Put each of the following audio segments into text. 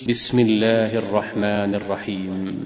بسم الله الرحمن الرحيم.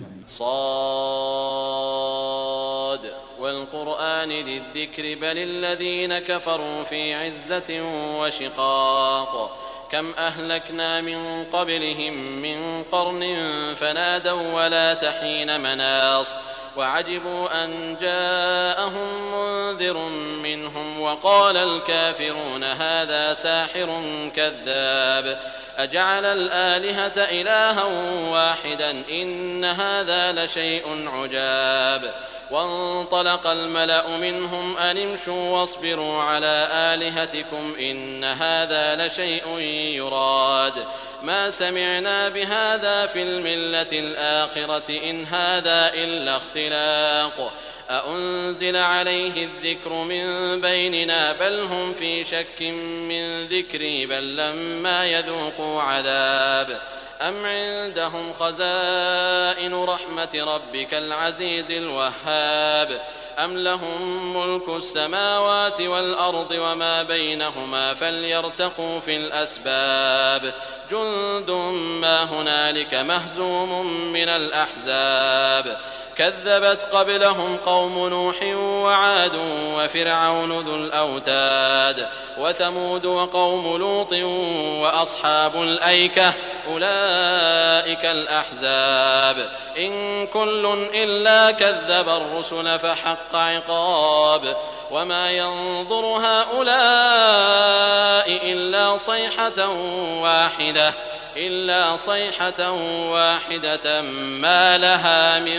صاد والقرآن ذي الذكر بل الذين كفروا في عزة وشقاق كم أهلكنا من قبلهم من قرن فنادوا ولا تحين مناص وعجبوا أن جاءهم منذر منهم وقال الكافرون هذا ساحر كذاب أجعل الآلهة إلها واحدا إن هذا لشيء عجاب وانطلق الملأ منهم أن امشوا واصبروا على آلهتكم إن هذا لشيء يراد ما سمعنا بهذا في الملة الآخرة إن هذا إلا اختلاق أأنزل عليه الذكر من بيننا بل هم في شك من ذكري بل لما يذوقوا عذاب أم عندهم خزائن رحمة ربك العزيز الوهاب أم لهم ملك السماوات والأرض وما بينهما فليرتقوا في الأسباب جند ما هنالك مهزوم من الأحزاب كذبت قبلهم قوم نوح وعاد وفرعون ذو الأوتاد وثمود وقوم لوط وأصحاب الأيكة أولئك الأحزاب إن كل إلا كذب الرسل فحق عقاب وما ينظر هؤلاء إلا صيحة واحدة ما لها من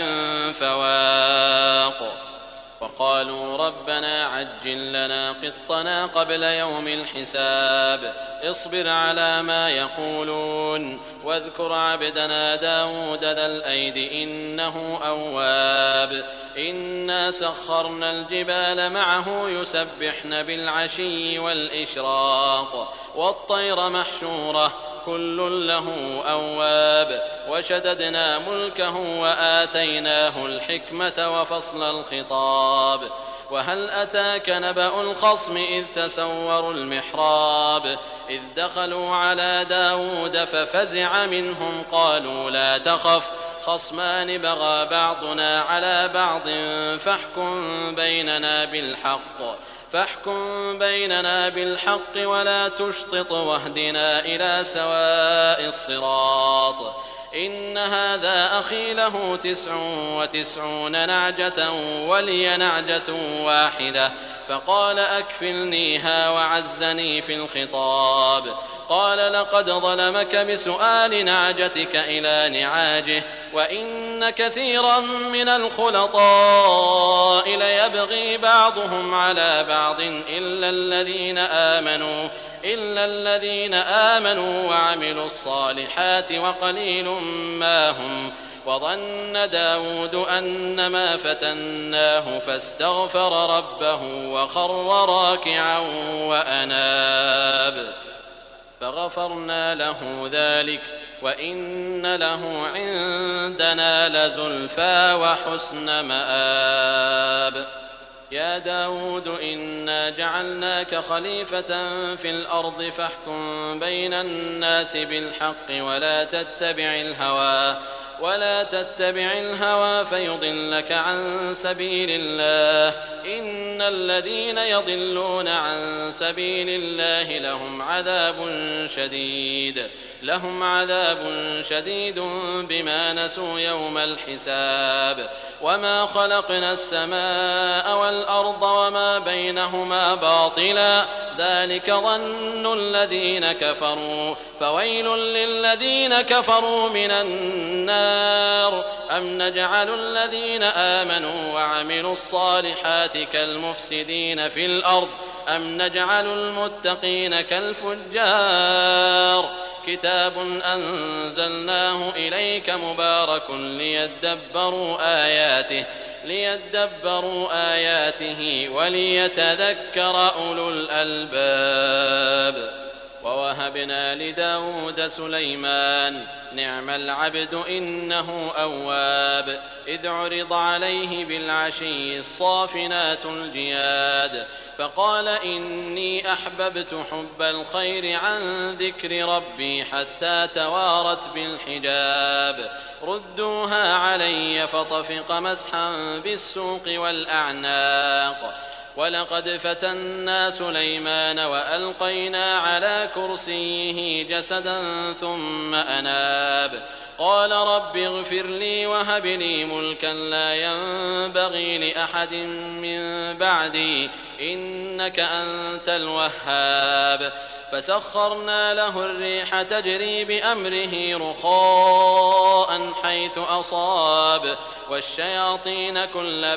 فواق وقالوا ربنا عجل لنا قطنا قبل يوم الحساب اصبر على ما يقولون واذكر عبدنا داود ذا الأيد إنه أواب إنا سخرنا الجبال معه يسبحن بالعشي والإشراق والطير محشورة كل له أواب وشددنا ملكه وآتيناه الحكمة وفصل الخطاب وهل أتاك نبأ الخصم إذ تسوروا المحراب إذ دخلوا على داود ففزع منهم قالوا لا تخف خصمان بغى بعضنا على بعض فاحكم بيننا بالحق ولا تشطط واهدنا إلى سواء الصراط إن هذا أخي له 99 نعجة ولي نعجة واحدة فقال أكفلنيها وعزني في الخطاب قال لقد ظلمك بسؤال نعجتك إلى نعاجه وإن كثيرا من الخلطاء ليبغي بعضهم على بعض إلا الذين آمنوا وعملوا الصالحات وقليل ما هم وظن داود أنما فتناه فاستغفر ربه وخر راكعا وأناب فغفرنا له ذلك وإن له عندنا لزلفى وحسن مآب يا داود إنا جعلناك خليفة في الأرض فاحكم بين الناس بالحق ولا تتبع الهوى فيضلك عن سبيل الله إن الذين يضلون عن سبيل الله لهم عذاب شديد بما نسوا يوم الحساب وما خلقنا السماء والأرض وما بينهما باطلا ذلك ظن الذين كفروا فويل للذين كفروا من النار أم نجعل الذين آمنوا وعملوا الصالحات كالمفسدين في الأرض أم نجعل المتقين كالفجار كتاب أنزلناه إليك مبارك ليدبروا آياته وليتذكر أولو الألباب ووهبنا لداود سليمان نعم العبد إنه أواب إذ عرض عليه بالعشي الصافنات الجياد فقال إني أحببت حب الخير عن ذكر ربي حتى توارت بالحجاب ردوها علي فطفق مسحا بالسوق والأعناق ولقد فتنا سليمان وألقينا على كرسيه جسدا ثم أناب قال رب اغفر لي وهب لي ملكا لا ينبغي لأحد من بعدي إنك أنت الوهاب فسخرنا له الريح تجري بأمره رخاء حيث أصاب والشياطين كل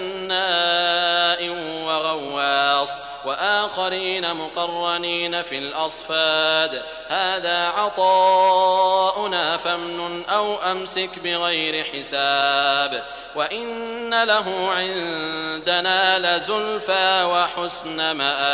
بناء وغواص وآخرين مقرنين في الأصفاد هذا عطاؤنا فامنن أو أمسك بغير حساب وإن له عندنا لزلفى وحسن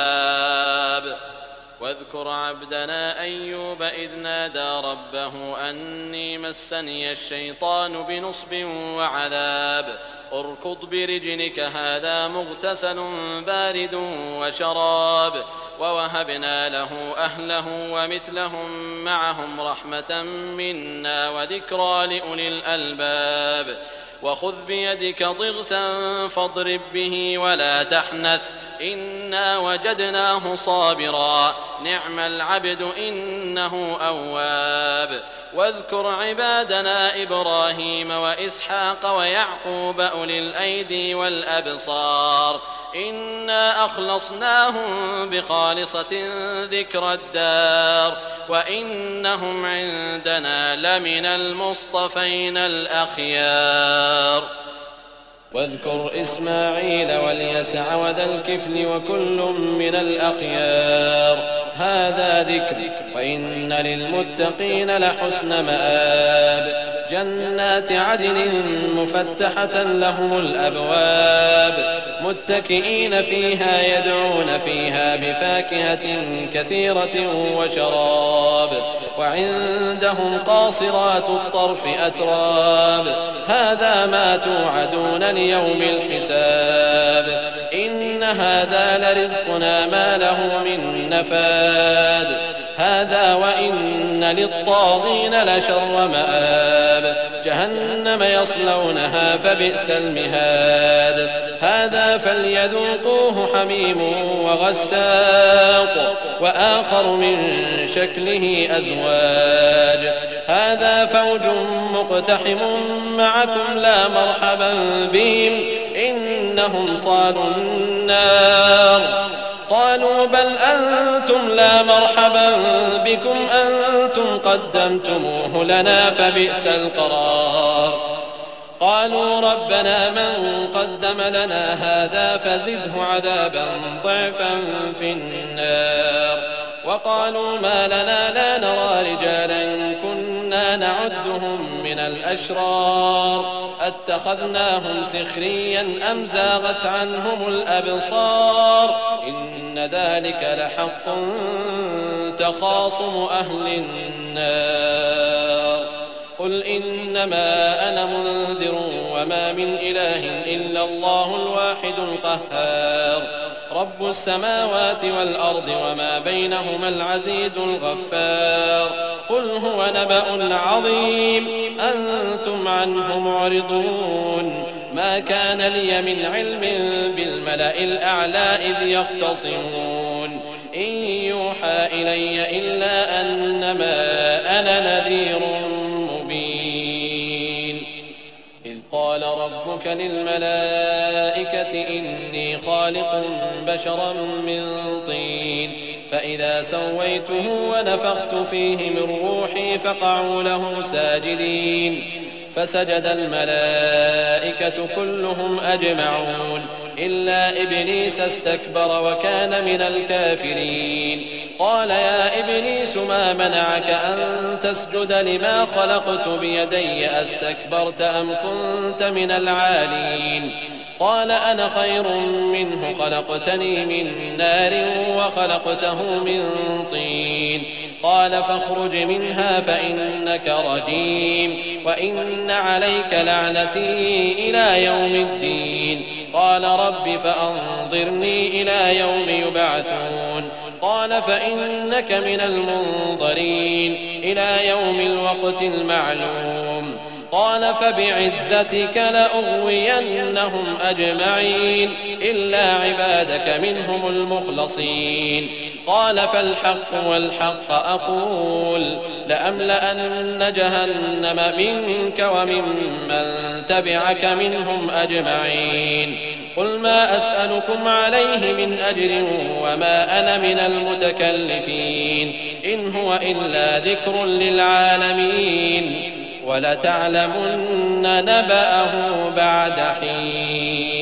مآب واذكر عبدنا أيوب إذ نادى ربه أني مسني الشيطان بنصب وعذاب اركض برجلك هذا مغتسل بارد وشراب ووهبنا له أهله ومثلهم معهم رحمة منا وذكرى لأولي الألباب وخذ بيدك ضغثا فاضرب به ولا تحنث إنا وجدناه صابرا نعم العبد إنه أواب واذكر عبادنا إبراهيم وإسحاق ويعقوب أولي الأيدي والأبصار إنا أخلصناهم بخالصة ذكر الدار وإنهم عندنا لمن المصطفين الأخيار واذكر إسماعيل واليسع وذا الكفل وكل من الأخيار هذا ذكر وإن للمتقين لحسن مآب جنات عدن مفتحة لهم الأبواب متكئين فيها يدعون فيها بفاكهة كثيرة وشراب وعندهم قاصرات الطرف أتراب هذا ما توعدون ليوم الحساب إن هذا لرزقنا ما له من نفاد هذا وإن للطاغين لشر مآب جهنم يصلونها فبئس المهاد هذا فليذوقوه حميم وغساق وآخر من شكله أزواج هذا فوج مقتحم معكم لا مرحبا بهم إنهم صالوا النار قالوا بل أنتم لا مرحبا بكم أنتم قدمتموه لنا فبئس القرار قالوا ربنا من قدم لنا هذا فزده عذابا ضعفا في النار وقالوا ما لنا لا نرى رجالا كنا نعدهم من الأشرار أتخذناهم سخريا أم زاغت عنهم الأبصار إن ذلك لحق تخاصم أهل النار قل إنما أنا منذر وما من إله إلا الله الواحد القهار رب السماوات والأرض وما بينهما العزيز الغفار قل هو نبأ عظيم أنتم عنه معرضون ما كان لي من علم بالملأ الأعلى إذ يختصمون إن يوحى إلي إلا أنما أنا نذير مبين إذ قال ربك للملائكة إني خالق بشرا من طين فإذا سويته ونفخت فيه من روحي فقعوا له ساجدين فسجد الملائكة كلهم أجمعون إلا إبليس استكبر وكان من الكافرين قال يا إبليس ما منعك أن تسجد لما خلقت بيدي أستكبرت أم كنت من العالين قال أنا خير منه خلقتني من نار وخلقته من طين قال فاخرج منها فإنك رجيم وإن عليك لعنتي إلى يوم الدين قال رب فأنظرني إلى يوم يبعثون قال فإنك من المنظرين إلى يوم الوقت المعلوم قال فبعزتك لأغوينهم أجمعين إلا عبادك منهم المخلصين قال فالحق والحق أقول لأملأن جهنم منك وممن تبعك منهم أجمعين قل ما أسألكم عليه من أجر وما أنا من المتكلفين إن هو إلا ذكر للعالمين ولتعلمن نبأه بعد حين